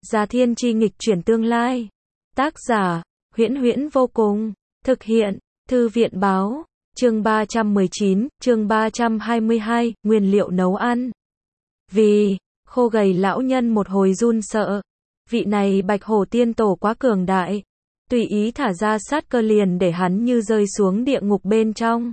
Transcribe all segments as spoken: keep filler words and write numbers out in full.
Gia Thiên chi nghịch chuyển tương lai. Tác giả, Huyễn Huyễn vô cùng. Thực hiện, Thư viện báo. Chương ba trăm mười chín, chương ba trăm hai mươi hai, nguyên liệu nấu ăn. Vì, khô gầy lão nhân một hồi run sợ. Vị này Bạch Hổ tiên tổ quá cường đại. Tùy ý thả ra sát cơ liền để hắn như rơi xuống địa ngục bên trong.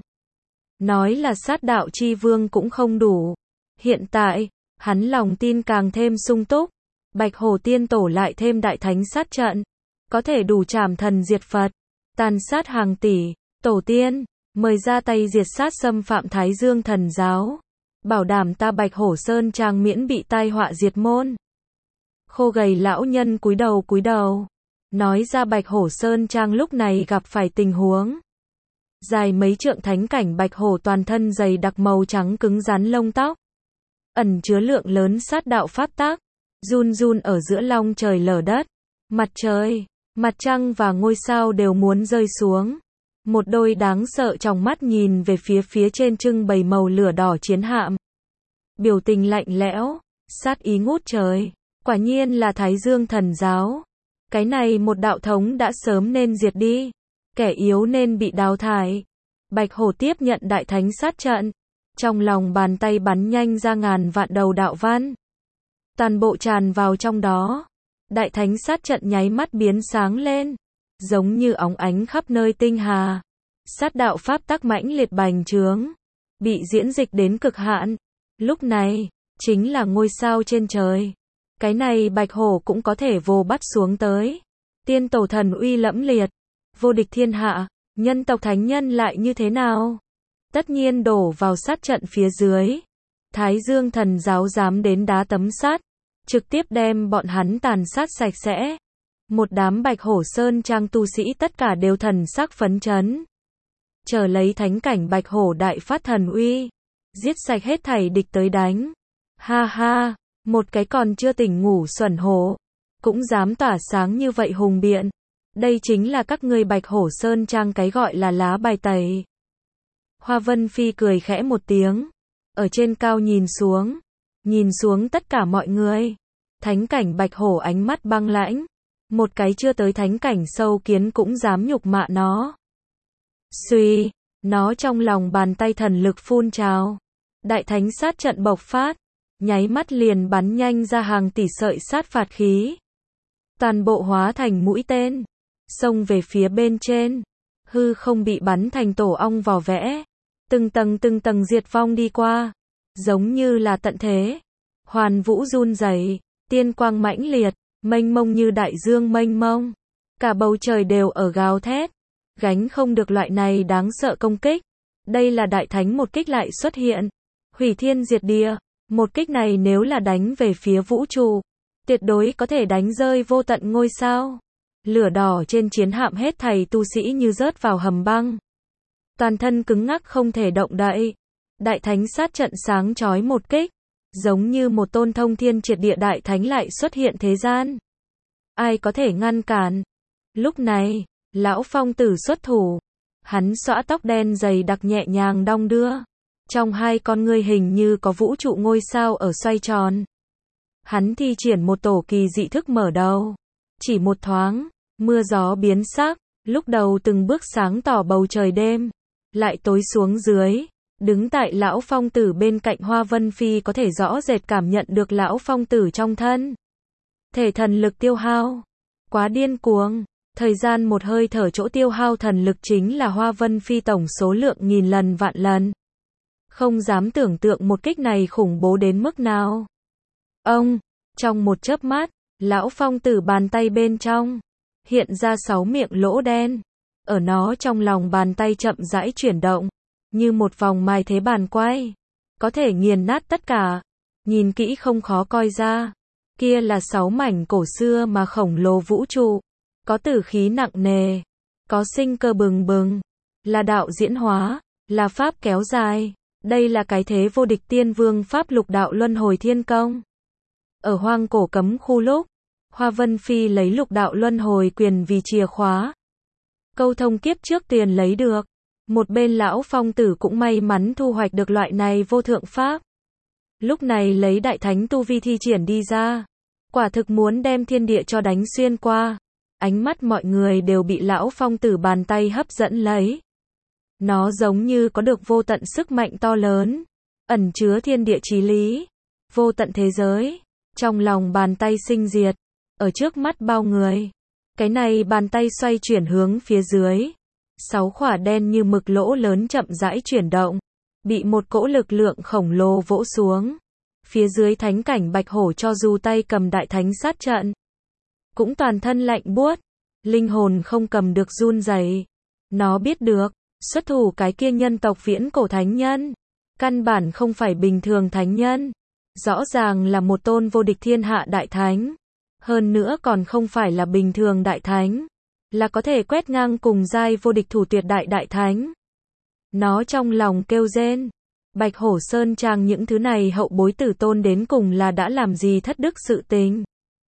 Nói là sát đạo chi vương cũng không đủ. Hiện tại, hắn lòng tin càng thêm sung túc. Bạch Hổ tiên tổ lại thêm đại thánh sát trận. Có thể đủ trảm thần diệt Phật. Tàn sát hàng tỷ. Tổ tiên, mời ra tay diệt sát xâm phạm Thái Dương thần giáo. Bảo đảm ta Bạch Hổ Sơn Trang miễn bị tai họa diệt môn. Khô gầy lão nhân cúi đầu cúi đầu. Nói ra Bạch Hổ Sơn Trang lúc này gặp phải tình huống. Dài mấy trượng thánh cảnh Bạch Hổ toàn thân dày đặc màu trắng cứng rắn lông tóc. Ẩn chứa lượng lớn sát đạo pháp tác. Run run ở giữa long trời lở đất. Mặt trời, mặt trăng và ngôi sao đều muốn rơi xuống. Một đôi đáng sợ trong mắt nhìn về phía phía trên trưng bày màu lửa đỏ chiến hạm. Biểu tình lạnh lẽo, sát ý ngút trời. Quả nhiên là Thái Dương thần giáo. Cái này một đạo thống đã sớm nên diệt đi. Kẻ yếu nên bị đào thải. Bạch Hổ tiếp nhận đại thánh sát trận. Trong lòng bàn tay bắn nhanh ra ngàn vạn đầu đạo văn. Toàn bộ tràn vào trong đó. Đại thánh sát trận nháy mắt biến sáng lên. Giống như óng ánh khắp nơi tinh hà. Sát đạo pháp tắc mãnh liệt bành trướng. Bị diễn dịch đến cực hạn. Lúc này, chính là ngôi sao trên trời. Cái này Bạch Hổ cũng có thể vồ bắt xuống tới. Tiên tổ thần uy lẫm liệt. Vô địch thiên hạ. Nhân tộc thánh nhân lại như thế nào? Tất nhiên đổ vào sát trận phía dưới. Thái Dương thần giáo dám đến đá tấm sắt. Trực tiếp đem bọn hắn tàn sát sạch sẽ. Một đám Bạch Hổ Sơn Trang tu sĩ tất cả đều thần sắc phấn chấn. Chờ lấy thánh cảnh Bạch Hổ đại phát thần uy. Giết sạch hết thảy địch tới đánh. Ha ha, một cái còn chưa tỉnh ngủ xuẩn hổ. Cũng dám tỏa sáng như vậy hùng biện. Đây chính là các ngươi Bạch Hổ Sơn Trang cái gọi là lá bài tẩy. Hoa Vân Phi cười khẽ một tiếng. Ở trên cao nhìn xuống. Nhìn xuống tất cả mọi người. Thánh cảnh Bạch Hổ ánh mắt băng lãnh. Một cái chưa tới thánh cảnh sâu kiến cũng dám nhục mạ nó. Xuy, nó trong lòng bàn tay thần lực phun trào. Đại thánh sát trận bộc phát. Nháy mắt liền bắn nhanh ra hàng tỷ sợi sát phạt khí. Toàn bộ hóa thành mũi tên. Xông về phía bên trên. Hư không bị bắn thành tổ ong vò vẽ. Từng tầng từng tầng diệt vong đi qua. Giống như là tận thế. Hoàn vũ run rẩy, tiên quang mãnh liệt, mênh mông như đại dương mênh mông. Cả bầu trời đều ở gào thét. Gánh không được loại này đáng sợ công kích. Đây là đại thánh một kích lại xuất hiện. Hủy thiên diệt địa. Một kích này nếu là đánh về phía vũ trụ. Tuyệt đối có thể đánh rơi vô tận ngôi sao. Lửa đỏ trên chiến hạm hết thảy tu sĩ như rớt vào hầm băng. Toàn thân cứng ngắc không thể động đậy. Đại thánh sát trận sáng chói một kích. Giống như một tôn thông thiên triệt địa đại thánh lại xuất hiện thế gian. Ai có thể ngăn cản? Lúc này, lão phong tử xuất thủ. Hắn xõa tóc đen dày đặc nhẹ nhàng đong đưa. Trong hai con ngươi hình như có vũ trụ ngôi sao ở xoay tròn. Hắn thi triển một tổ kỳ dị thức mở đầu. Chỉ một thoáng, mưa gió biến sắc. Lúc đầu từng bước sáng tỏ bầu trời đêm. Lại tối xuống dưới. Đứng tại lão phong tử bên cạnh Hoa Vân Phi có thể rõ rệt cảm nhận được lão phong tử trong thân. Thể thần lực tiêu hao. Quá điên cuồng. Thời gian một hơi thở chỗ tiêu hao thần lực chính là Hoa Vân Phi tổng số lượng nghìn lần vạn lần. Không dám tưởng tượng một kích này khủng bố đến mức nào. Ông, trong một chớp mắt, lão phong tử bàn tay bên trong. Hiện ra sáu miệng lỗ đen. Ở nó trong lòng bàn tay chậm rãi chuyển động. Như một vòng mai thế bàn quay. Có thể nghiền nát tất cả. Nhìn kỹ không khó coi ra. Kia là sáu mảnh cổ xưa mà khổng lồ vũ trụ. Có tử khí nặng nề. Có sinh cơ bừng bừng. Là đạo diễn hóa. Là pháp kéo dài. Đây là cái thế vô địch tiên vương pháp lục đạo luân hồi thiên công. Ở hoang cổ cấm khu lúc. Hoa Vân Phi lấy lục đạo luân hồi quyền vì chìa khóa. Câu thông kiếp trước tiền lấy được. Một bên lão phong tử cũng may mắn thu hoạch được loại này vô thượng pháp. Lúc này lấy đại thánh tu vi thi triển đi ra. Quả thực muốn đem thiên địa cho đánh xuyên qua. Ánh mắt mọi người đều bị lão phong tử bàn tay hấp dẫn lấy. Nó giống như có được vô tận sức mạnh to lớn, ẩn chứa thiên địa chí lý, vô tận thế giới, trong lòng bàn tay sinh diệt, ở trước mắt bao người. Cái này bàn tay xoay chuyển hướng phía dưới. Sáu khỏa đen như mực lỗ lớn chậm rãi chuyển động, bị một cỗ lực lượng khổng lồ vỗ xuống. Phía dưới thánh cảnh bạch hổ cho dù tay cầm đại thánh sát trận, cũng toàn thân lạnh buốt, linh hồn không cầm được run rẩy. Nó biết được, xuất thủ cái kia nhân tộc viễn cổ thánh nhân, căn bản không phải bình thường thánh nhân, rõ ràng là một tôn vô địch thiên hạ đại thánh, hơn nữa còn không phải là bình thường đại thánh, là có thể quét ngang cùng giai vô địch thủ tuyệt đại đại thánh. Nó trong lòng kêu rên, Bạch Hổ Sơn Trang những thứ này hậu bối tử tôn đến cùng là đã làm gì thất đức sự tình,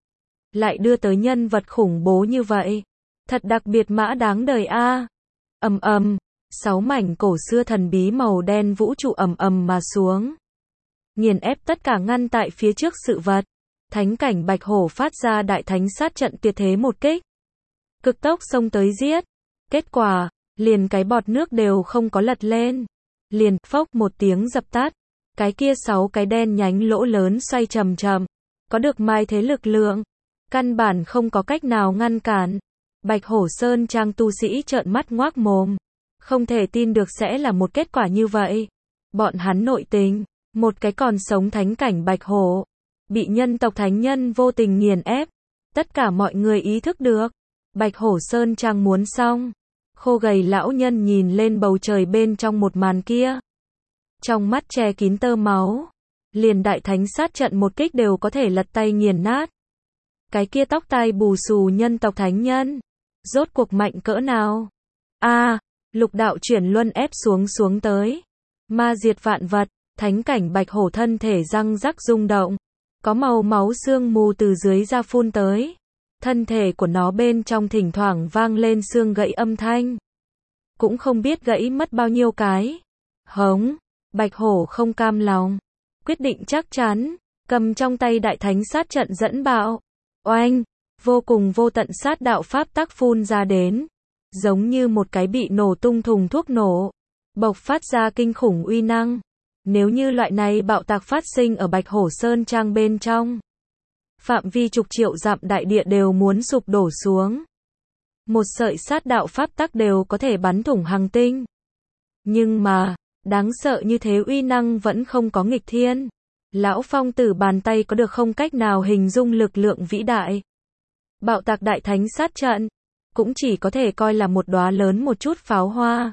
lại đưa tới nhân vật khủng bố như vậy, thật đặc biệt mã đáng đời a. Ầm ầm, sáu mảnh cổ xưa thần bí màu đen vũ trụ ầm ầm mà xuống, nghiền ép tất cả ngăn tại phía trước sự vật. Thánh cảnh Bạch Hổ phát ra đại thánh sát trận tuyệt thế một kích, cực tốc xông tới giết. Kết quả, liền cái bọt nước đều không có lật lên, liền phốc một tiếng dập tắt. Cái kia sáu cái đen nhánh lỗ lớn xoay chậm chậm, có được mai thế lực lượng, căn bản không có cách nào ngăn cản. Bạch Hổ Sơn Trang tu sĩ trợn mắt ngoác mồm, không thể tin được sẽ là một kết quả như vậy. Bọn hắn nội tình, một cái còn sống thánh cảnh Bạch Hổ, bị nhân tộc thánh nhân vô tình nghiền ép. Tất cả mọi người ý thức được, Bạch Hổ Sơn Trang muốn xong. Khô gầy lão nhân nhìn lên bầu trời bên trong một màn kia, trong mắt che kín tơ máu, liền đại thánh sát trận một kích đều có thể lật tay nghiền nát. Cái kia tóc tai bù xù nhân tộc thánh nhân, rốt cuộc mạnh cỡ nào? A, à, lục đạo chuyển luân ép xuống xuống tới, ma diệt vạn vật. Thánh cảnh Bạch Hổ thân thể răng rắc rung động, có màu máu sương mù từ dưới ra phun tới. Thân thể của nó bên trong thỉnh thoảng vang lên xương gãy âm thanh, cũng không biết gãy mất bao nhiêu cái. Hống, Bạch Hổ không cam lòng, quyết định chắc chắn, cầm trong tay đại thánh sát trận dẫn bạo. Oanh, vô cùng vô tận sát đạo pháp tắc phun ra đến, giống như một cái bị nổ tung thùng thuốc nổ, bộc phát ra kinh khủng uy năng. Nếu như loại này bạo tạc phát sinh ở Bạch Hổ Sơn Trang bên trong, phạm vi chục triệu dặm đại địa đều muốn sụp đổ xuống. Một sợi sát đạo pháp tắc đều có thể bắn thủng hành tinh. Nhưng mà, đáng sợ như thế uy năng vẫn không có nghịch thiên. Lão Phong Tử bàn tay có được không cách nào hình dung lực lượng vĩ đại. Bạo tạc đại thánh sát trận, cũng chỉ có thể coi là một đóa lớn một chút pháo hoa.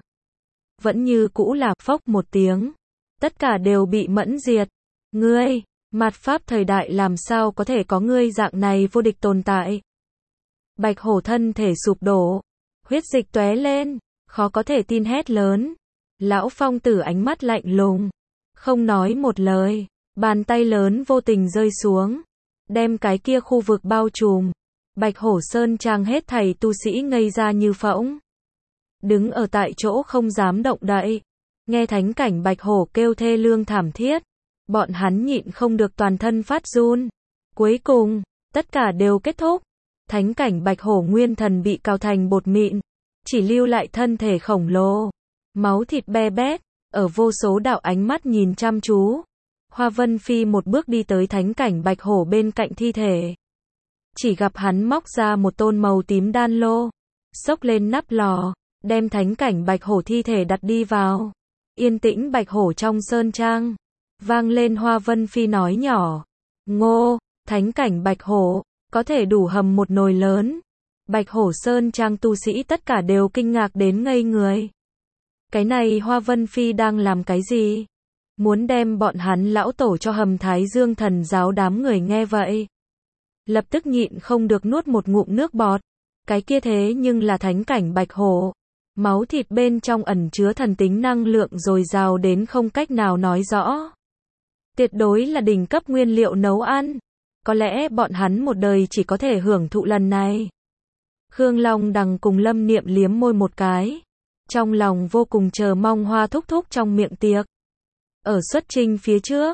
Vẫn như cũ là phốc một tiếng, tất cả đều bị mẫn diệt. Ngươi, mạt pháp thời đại làm sao có thể có ngươi dạng này vô địch tồn tại? Bạch Hổ thân thể sụp đổ, huyết dịch tóe lên, khó có thể tin hét lớn. Lão Phong Tử ánh mắt lạnh lùng, không nói một lời, bàn tay lớn vô tình rơi xuống, đem cái kia khu vực bao trùm. Bạch Hổ Sơn Trang hết thảy tu sĩ ngây ra như phỗng, đứng ở tại chỗ không dám động đậy. Nghe thánh cảnh Bạch Hổ kêu thê lương thảm thiết, bọn hắn nhịn không được toàn thân phát run. Cuối cùng, tất cả đều kết thúc. Thánh cảnh Bạch Hổ nguyên thần bị cào thành bột mịn, chỉ lưu lại thân thể khổng lồ, máu thịt be bét, ở vô số đạo ánh mắt nhìn chăm chú. Hoa Vân Phi một bước đi tới thánh cảnh Bạch Hổ bên cạnh thi thể. Chỉ gặp hắn móc ra một tôn màu tím đan lô, xốc lên nắp lò, đem thánh cảnh Bạch Hổ thi thể đặt đi vào. Yên tĩnh Bạch Hổ trong sơn trang, vang lên Hoa Vân Phi nói nhỏ. Ngô, thánh cảnh Bạch Hổ, có thể đủ hầm một nồi lớn. Bạch Hổ Sơn Trang tu sĩ tất cả đều kinh ngạc đến ngây người. Cái này Hoa Vân Phi đang làm cái gì? Muốn đem bọn hắn lão tổ cho hầm Thái Dương Thần giáo. Đám người nghe vậy, lập tức nhịn không được nuốt một ngụm nước bọt. Cái kia thế nhưng là thánh cảnh Bạch Hổ. Máu thịt bên trong ẩn chứa thần tính năng lượng dồi dào đến không cách nào nói rõ. Tuyệt đối là đỉnh cấp nguyên liệu nấu ăn. Có lẽ bọn hắn một đời chỉ có thể hưởng thụ lần này. Khương Long Đằng cùng Lâm Niệm liếm môi một cái, trong lòng vô cùng chờ mong Hoa thúc thúc trong miệng tiệc. Ở xuất trình phía trước,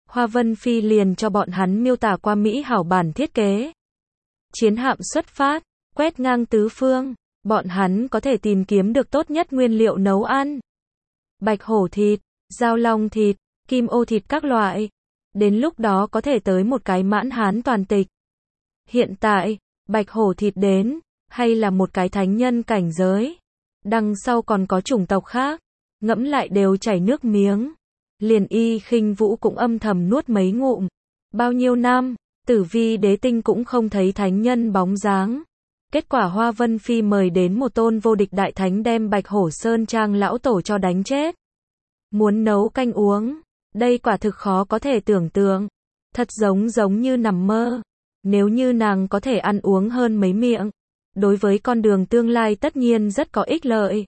Hoa Vân Phi liền cho bọn hắn miêu tả qua mỹ hảo bản thiết kế. Chiến hạm xuất phát, quét ngang tứ phương, bọn hắn có thể tìm kiếm được tốt nhất nguyên liệu nấu ăn. Bạch hổ thịt, dao long thịt, kim ô thịt các loại. Đến lúc đó có thể tới một cái mãn hán toàn tịch. Hiện tại, bạch hổ thịt đến, hay là một cái thánh nhân cảnh giới. Đằng sau còn có chủng tộc khác, ngẫm lại đều chảy nước miếng. Liền Y Khinh Vũ cũng âm thầm nuốt mấy ngụm. Bao nhiêu năm, Tử Vi Đế Tinh cũng không thấy thánh nhân bóng dáng. Kết quả Hoa Vân Phi mời đến một tôn vô địch đại thánh đem Bạch Hổ Sơn Trang lão tổ cho đánh chết. Muốn nấu canh uống, đây quả thực khó có thể tưởng tượng. Thật giống giống như nằm mơ. Nếu như nàng có thể ăn uống hơn mấy miệng, đối với con đường tương lai tất nhiên rất có ích lợi.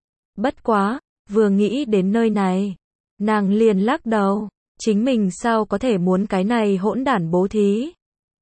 Bất quá, vừa nghĩ đến nơi này, nàng liền lắc đầu, chính mình sao có thể muốn cái này hỗn đản bố thí.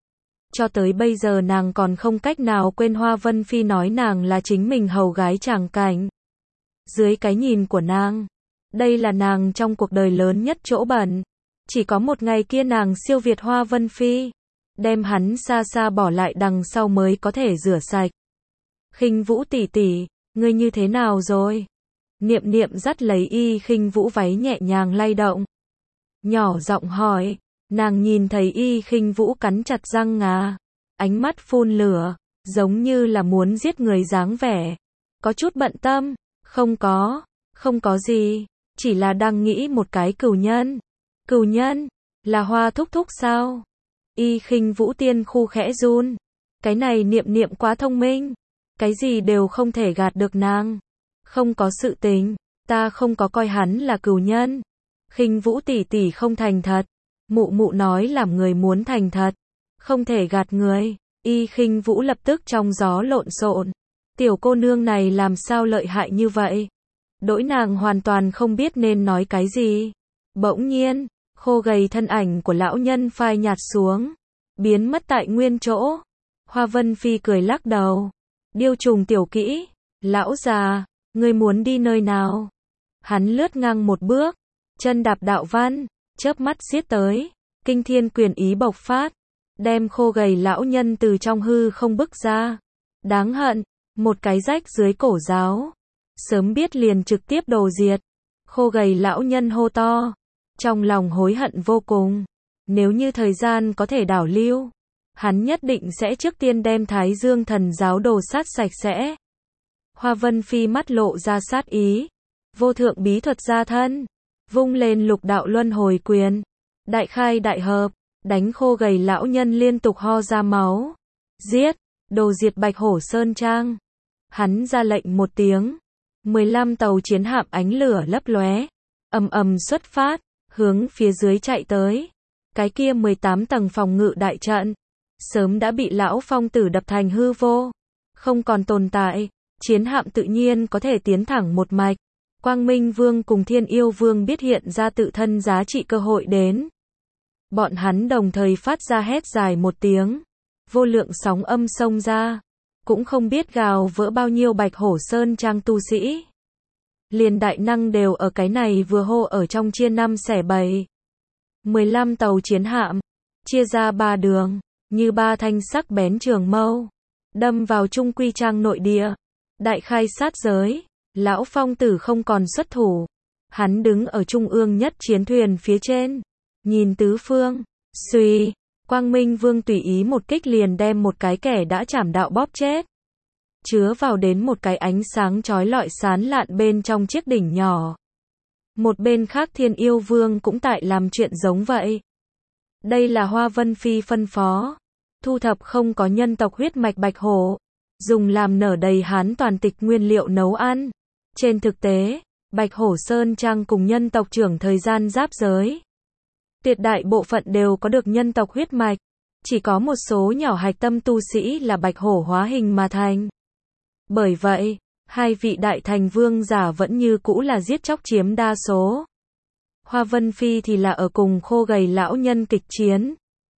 Cho tới bây giờ nàng còn không cách nào quên Hoa Vân Phi nói nàng là chính mình hầu gái tràng cảnh. Dưới cái nhìn của nàng, đây là nàng trong cuộc đời lớn nhất chỗ bẩn. Chỉ có một ngày kia nàng siêu việt Hoa Vân Phi, đem hắn xa xa bỏ lại đằng sau mới có thể rửa sạch. Khinh Vũ tỷ tỷ, ngươi như thế nào rồi? Niệm Niệm dắt lấy Y Khinh Vũ váy nhẹ nhàng lay động. Nhỏ giọng hỏi, nàng nhìn thấy Y Khinh Vũ cắn chặt răng ngà, ánh mắt phun lửa, giống như là muốn giết người dáng vẻ. Có chút bận tâm, không có, không có gì, chỉ là đang nghĩ một cái cửu nhân. Cửu nhân, là Hoa thúc thúc sao? Y Khinh Vũ tiên khu khẽ run, cái này Niệm Niệm quá thông minh, cái gì đều không thể gạt được nàng. Không có sự tình, ta không có coi hắn là cửu nhân. Khinh Vũ tỷ tỷ không thành thật, mụ mụ nói làm người muốn thành thật, không thể gạt người. Y Khinh Vũ lập tức trong gió lộn xộn, tiểu cô nương này làm sao lợi hại như vậy? Đỗi nàng hoàn toàn không biết nên nói cái gì. Bỗng nhiên, khô gầy thân ảnh của lão nhân phai nhạt xuống, biến mất tại nguyên chỗ. Hoa Vân Phi cười lắc đầu, điêu trùng tiểu kỹ, lão già, ngươi muốn đi nơi nào? Hắn lướt ngang một bước, chân đạp đạo văn, chớp mắt giết tới, kinh thiên quyền ý bộc phát, đem khô gầy lão nhân từ trong hư không bức ra. Đáng hận, một cái rách dưới cổ giáo, sớm biết liền trực tiếp đồ diệt. Khô gầy lão nhân hô to, trong lòng hối hận vô cùng. Nếu như thời gian có thể đảo lưu, hắn nhất định sẽ trước tiên đem Thái Dương Thần giáo đồ sát sạch sẽ. Hoa Vân Phi mắt lộ ra sát ý, vô thượng bí thuật ra thân, vung lên lục đạo luân hồi quyền, đại khai đại hợp, đánh khô gầy lão nhân liên tục ho ra máu. Giết, đồ diệt Bạch Hổ Sơn Trang. Hắn ra lệnh một tiếng, mười lăm tàu chiến hạm ánh lửa lấp lóe, ầm ầm xuất phát, hướng phía dưới chạy tới. Cái kia mười tám tầng phòng ngự đại trận, sớm đã bị lão phong tử đập thành hư vô, không còn tồn tại. Chiến hạm tự nhiên có thể tiến thẳng một mạch. Quang Minh Vương cùng Thiên Yêu Vương biết hiện ra tự thân giá trị cơ hội đến. Bọn hắn đồng thời phát ra hét dài một tiếng, vô lượng sóng âm xông ra, cũng không biết gào vỡ bao nhiêu Bạch Hổ Sơn Trang tu sĩ. Liền đại năng đều ở cái này vừa hô ở trong chia năm xẻ bảy. mười lăm tàu chiến hạm, chia ra ba đường, như ba thanh sắc bén trường mâu, đâm vào Trung Quy Trang nội địa. Đại khai sát giới, lão phong tử không còn xuất thủ. Hắn đứng ở trung ương nhất chiến thuyền phía trên, nhìn tứ phương, suy, Quang Minh Vương tùy ý một kích liền đem một cái kẻ đã chảm đạo bóp chết. Chứa vào đến một cái ánh sáng chói lọi sán lạn bên trong chiếc đỉnh nhỏ. Một bên khác Thiên Yêu Vương cũng tại làm chuyện giống vậy. Đây là Hoa Vân Phi phân phó, thu thập không có nhân tộc huyết mạch bạch hổ, dùng làm nở đầy hán toàn tịch nguyên liệu nấu ăn. Trên thực tế, Bạch Hổ Sơn Trang cùng nhân tộc trưởng thời gian giáp giới. Tuyệt đại bộ phận đều có được nhân tộc huyết mạch, chỉ có một số nhỏ hạch tâm tu sĩ là bạch hổ hóa hình mà thành. Bởi vậy, hai vị đại thành vương giả vẫn như cũ là giết chóc chiếm đa số. Hoa Vân Phi thì là ở cùng khô gầy lão nhân kịch chiến.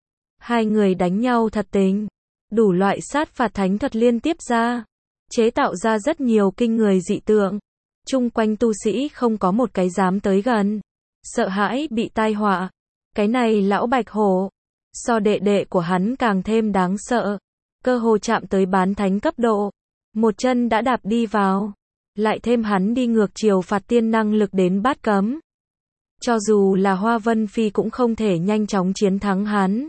Hai người đánh nhau thật tình, đủ loại sát phạt thánh thuật liên tiếp ra, chế tạo ra rất nhiều kinh người dị tượng. Chung quanh tu sĩ không có một cái dám tới gần, sợ hãi bị tai họa. Cái này lão bạch hổ, so đệ đệ của hắn càng thêm đáng sợ, cơ hồ chạm tới bán thánh cấp độ, một chân đã đạp đi vào, lại thêm hắn đi ngược chiều phạt tiên năng lực đến bát cấm. Cho dù là Hoa Vân Phi cũng không thể nhanh chóng chiến thắng hắn.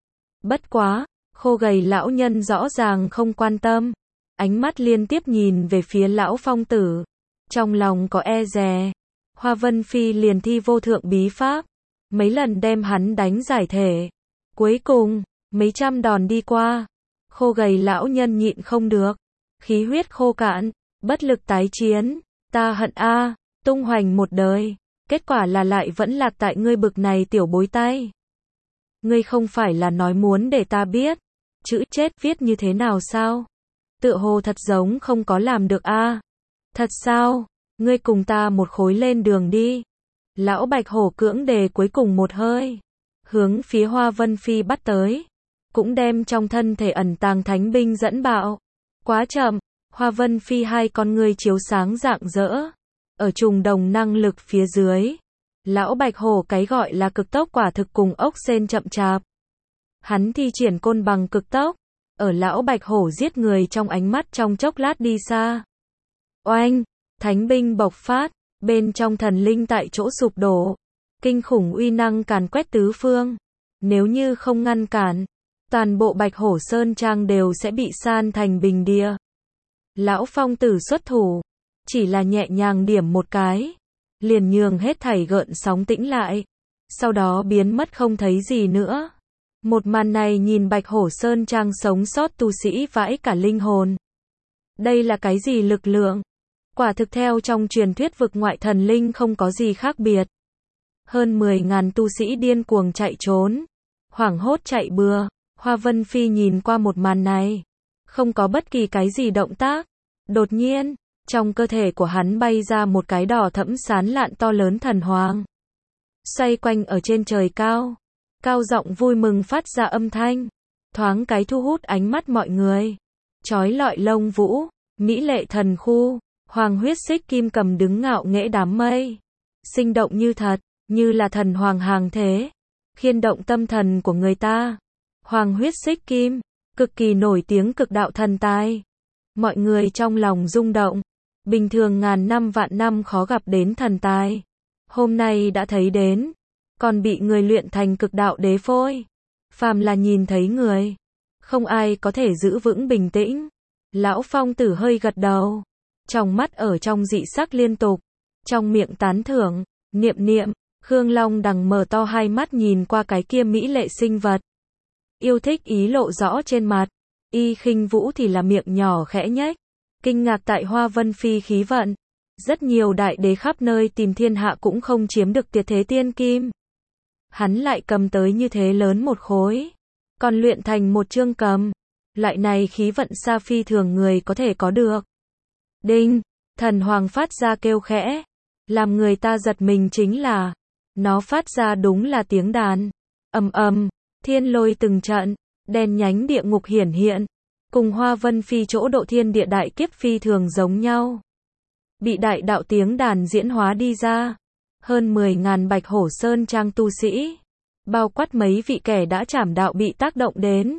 Bất quá, khô gầy lão nhân rõ ràng không quan tâm, ánh mắt liên tiếp nhìn về phía lão phong tử, trong lòng có e dè. Hoa Vân Phi liền thi vô thượng bí pháp, mấy lần đem hắn đánh giải thể. Cuối cùng, mấy trăm đòn đi qua, khô gầy lão nhân nhịn không được, khí huyết khô cạn, bất lực tái chiến, ta hận a, tung hoành một đời, kết quả là lại vẫn lạc tại ngươi bực này tiểu bối tay. Ngươi không phải là nói muốn để ta biết, chữ chết viết như thế nào sao? Tựa hồ thật giống không có làm được a. Thật sao? Ngươi cùng ta một khối lên đường đi. Lão bạch hổ cưỡng đề cuối cùng một hơi, hướng phía Hoa Vân Phi bắt tới, cũng đem trong thân thể ẩn tàng thánh binh dẫn bạo. Quá chậm, Hoa Vân Phi hai con ngươi chiếu sáng rạng rỡ, ở trùng đồng năng lực phía dưới, lão bạch hổ cái gọi là cực tốc quả thực cùng ốc sên chậm chạp. Hắn thi triển côn bằng cực tốc, ở lão bạch hổ giết người trong ánh mắt trong chốc lát đi xa. Oanh, thánh binh bộc phát, bên trong thần linh tại chỗ sụp đổ, kinh khủng uy năng càn quét tứ phương. Nếu như không ngăn cản, toàn bộ Bạch Hổ Sơn Trang đều sẽ bị san thành bình địa. Lão phong tử xuất thủ, chỉ là nhẹ nhàng điểm một cái, liền nhường hết thảy gợn sóng tĩnh lại, sau đó biến mất không thấy gì nữa. Một màn này nhìn Bạch Hổ Sơn Trang sống sót tu sĩ vãi cả linh hồn. Đây là cái gì lực lượng? Quả thực theo trong truyền thuyết vực ngoại thần linh không có gì khác biệt. Hơn mười ngàn tu sĩ điên cuồng chạy trốn, hoảng hốt chạy bừa. Hoa Vân Phi nhìn qua một màn này, không có bất kỳ cái gì động tác. Đột nhiên, trong cơ thể của hắn bay ra một cái đỏ thẫm sán lạn to lớn thần hoàng, xoay quanh ở trên trời cao, cao giọng vui mừng phát ra âm thanh, thoáng cái thu hút ánh mắt mọi người. Chói lọi lông vũ, mỹ lệ thần khu, hoàng huyết xích kim cầm đứng ngạo nghễ đám mây, sinh động như thật, như là thần hoàng hàng thế, khiên động tâm thần của người ta. Hoàng huyết xích kim, cực kỳ nổi tiếng cực đạo thần tài. Mọi người trong lòng rung động, bình thường ngàn năm vạn năm khó gặp đến thần tài, hôm nay đã thấy đến, còn bị người luyện thành cực đạo đế phôi. Phàm là nhìn thấy người, không ai có thể giữ vững bình tĩnh. Lão phong tử hơi gật đầu, trong mắt ở trong dị sắc liên tục, trong miệng tán thưởng, niệm niệm. Khương Long đằng mở to hai mắt nhìn qua cái kia mỹ lệ sinh vật, yêu thích ý lộ rõ trên mặt. Y Khinh Vũ thì là miệng nhỏ khẽ nhếch, kinh ngạc tại Hoa Vân Phi khí vận. Rất nhiều đại đế khắp nơi tìm thiên hạ cũng không chiếm được tuyệt thế tiên kim, hắn lại cầm tới như thế lớn một khối, còn luyện thành một chương cầm. Loại này khí vận xa phi thường người có thể có được. Đinh, thần hoàng phát ra kêu khẽ, làm người ta giật mình chính là, nó phát ra đúng là tiếng đàn. Ầm ầm, thiên lôi từng trận, đen nhánh địa ngục hiển hiện, cùng Hoa Vân Phi chỗ độ thiên địa đại kiếp phi thường giống nhau. Bị đại đạo tiếng đàn diễn hóa đi ra, hơn mười ngàn Bạch Hổ Sơn Trang tu sĩ, bao quát mấy vị kẻ đã trảm đạo bị tác động đến,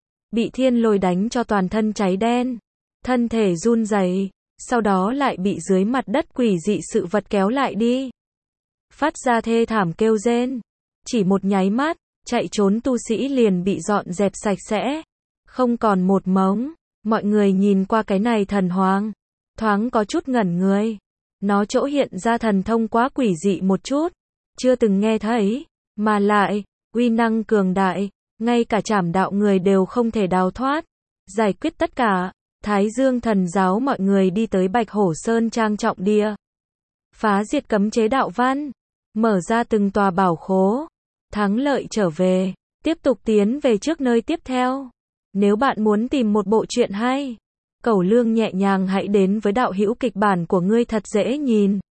bị thiên lôi đánh cho toàn thân cháy đen, thân thể run rẩy, sau đó lại bị dưới mặt đất quỷ dị sự vật kéo lại đi, phát ra thê thảm kêu rên. Chỉ một nháy mắt, chạy trốn tu sĩ liền bị dọn dẹp sạch sẽ, không còn một mống. Mọi người nhìn qua cái này thần hoàng, thoáng có chút ngẩn người. Nó chỗ hiện ra thần thông quá quỷ dị một chút, chưa từng nghe thấy, mà lại, uy năng cường đại, ngay cả trảm đạo người đều không thể đào thoát. Giải quyết tất cả, Thái Dương thần giáo mọi người đi tới Bạch Hổ Sơn Trang trọng địa, phá diệt cấm chế đạo văn, mở ra từng tòa bảo khố, thắng lợi trở về, tiếp tục tiến về trước nơi tiếp theo. Nếu bạn muốn tìm một bộ truyện hay, cẩu lương nhẹ nhàng hãy đến với đạo hữu kịch bản của ngươi thật dễ nhìn.